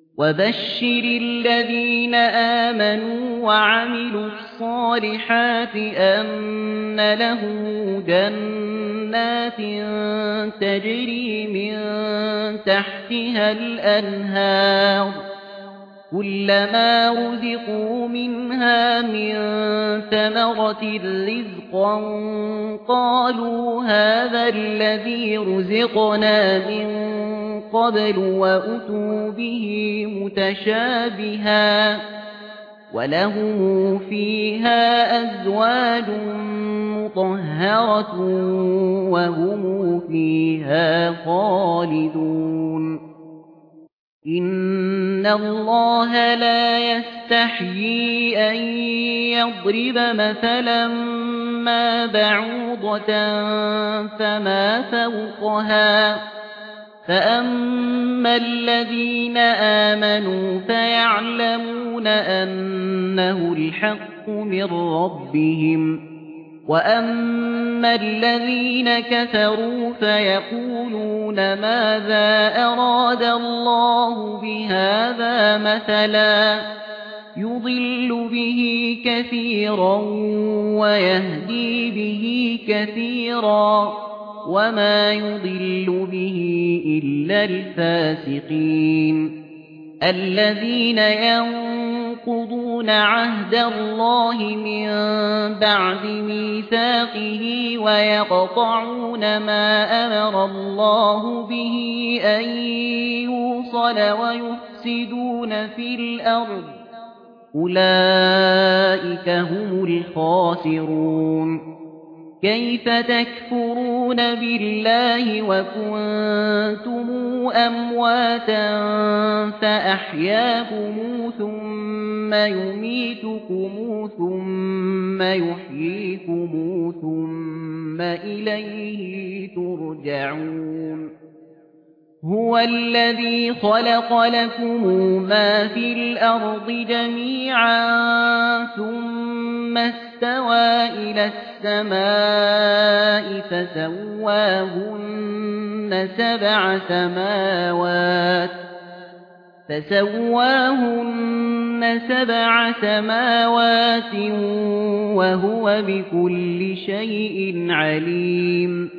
وَبَشِّرِ الَّذِينَ آمَنُوا وَعَمِلُوا الصَّالِحَاتِ أَنَّ لَهُمْ جَنَّاتٍ تَجْرِي مِن تَحْتِهَا الْأَنْهَارُ كُلَّمَا رُزِقُوا مِنْهَا مِن ثَمَرَةٍ رِّزْقًا قَالُوا هَٰذَا الَّذِي رُزِقْنَا مِن قَبْلُ وَأُتُوا بِهِ مُتَشَابِهًا وَلَهُمْ فِيهَا أَزْوَاجٌ مُّطَهَّرَةٌ وَهُمْ فِيهَا خَالِدُونَ إِنَّ اللَّهَ لَا يَسْتَحْيِي أَن يَضْرِبَ مَثَلًا مَّا بَعُوضَةً فَمَا فَوْقَهَا فَأَمَّا الَّذِينَ آمَنُوا فَيَعْلَمُونَ أَنَّهُ الْحَقُّ مِن رَّبِّهِمْ وَأَمَّا الَّذِينَ كَفَرُوا فَيَقُولُونَ مَاذَا أَرَادَ اللَّهُ بِهَٰذَا مَثَلًا يُضِلُّ بِهِ كَثِيرًا وَيَهْدِي بِهِ كَثِيرًا وَمَا يُضِلُّ بِهِ إِلَّا الْفَاسِقِينَ الَّذِينَ يَنقُضُونَ عَهْدَ اللَّهِ مِن بَعْدِ مِيثَاقِهِ وَيَقْطَعُونَ مَا أَمَرَ اللَّهُ بِهِ أَن يُوصَلَ وَيُفْسِدُونَ فِي الْأَرْضِ أُولَئِكَ هُمُ الْخَاسِرُونَ كَيْفَ تَكْفُرُونَ بِاللَّهِ وَكُنتُمْ أَمْوَاتًا فَأَحْيَاكُمْ ثُمَّ يُمِيتُكُمْ ثُمَّ يُحْيِيكُمْ ثُمَّ إِلَيْهِ تُرْجَعُونَ هُوَ الَّذِي خَلَقَ لَكُم مَّا فِي الْأَرْضِ جَمِيعًا ثُمَّ اسْتَوَىٰ إِلَى السَّمَاءِ فَسَوَّاهُنَّ سَبْعَ سَمَاوَاتٍ وَهُوَ بِكُلِّ شَيْءٍ عَلِيمٌ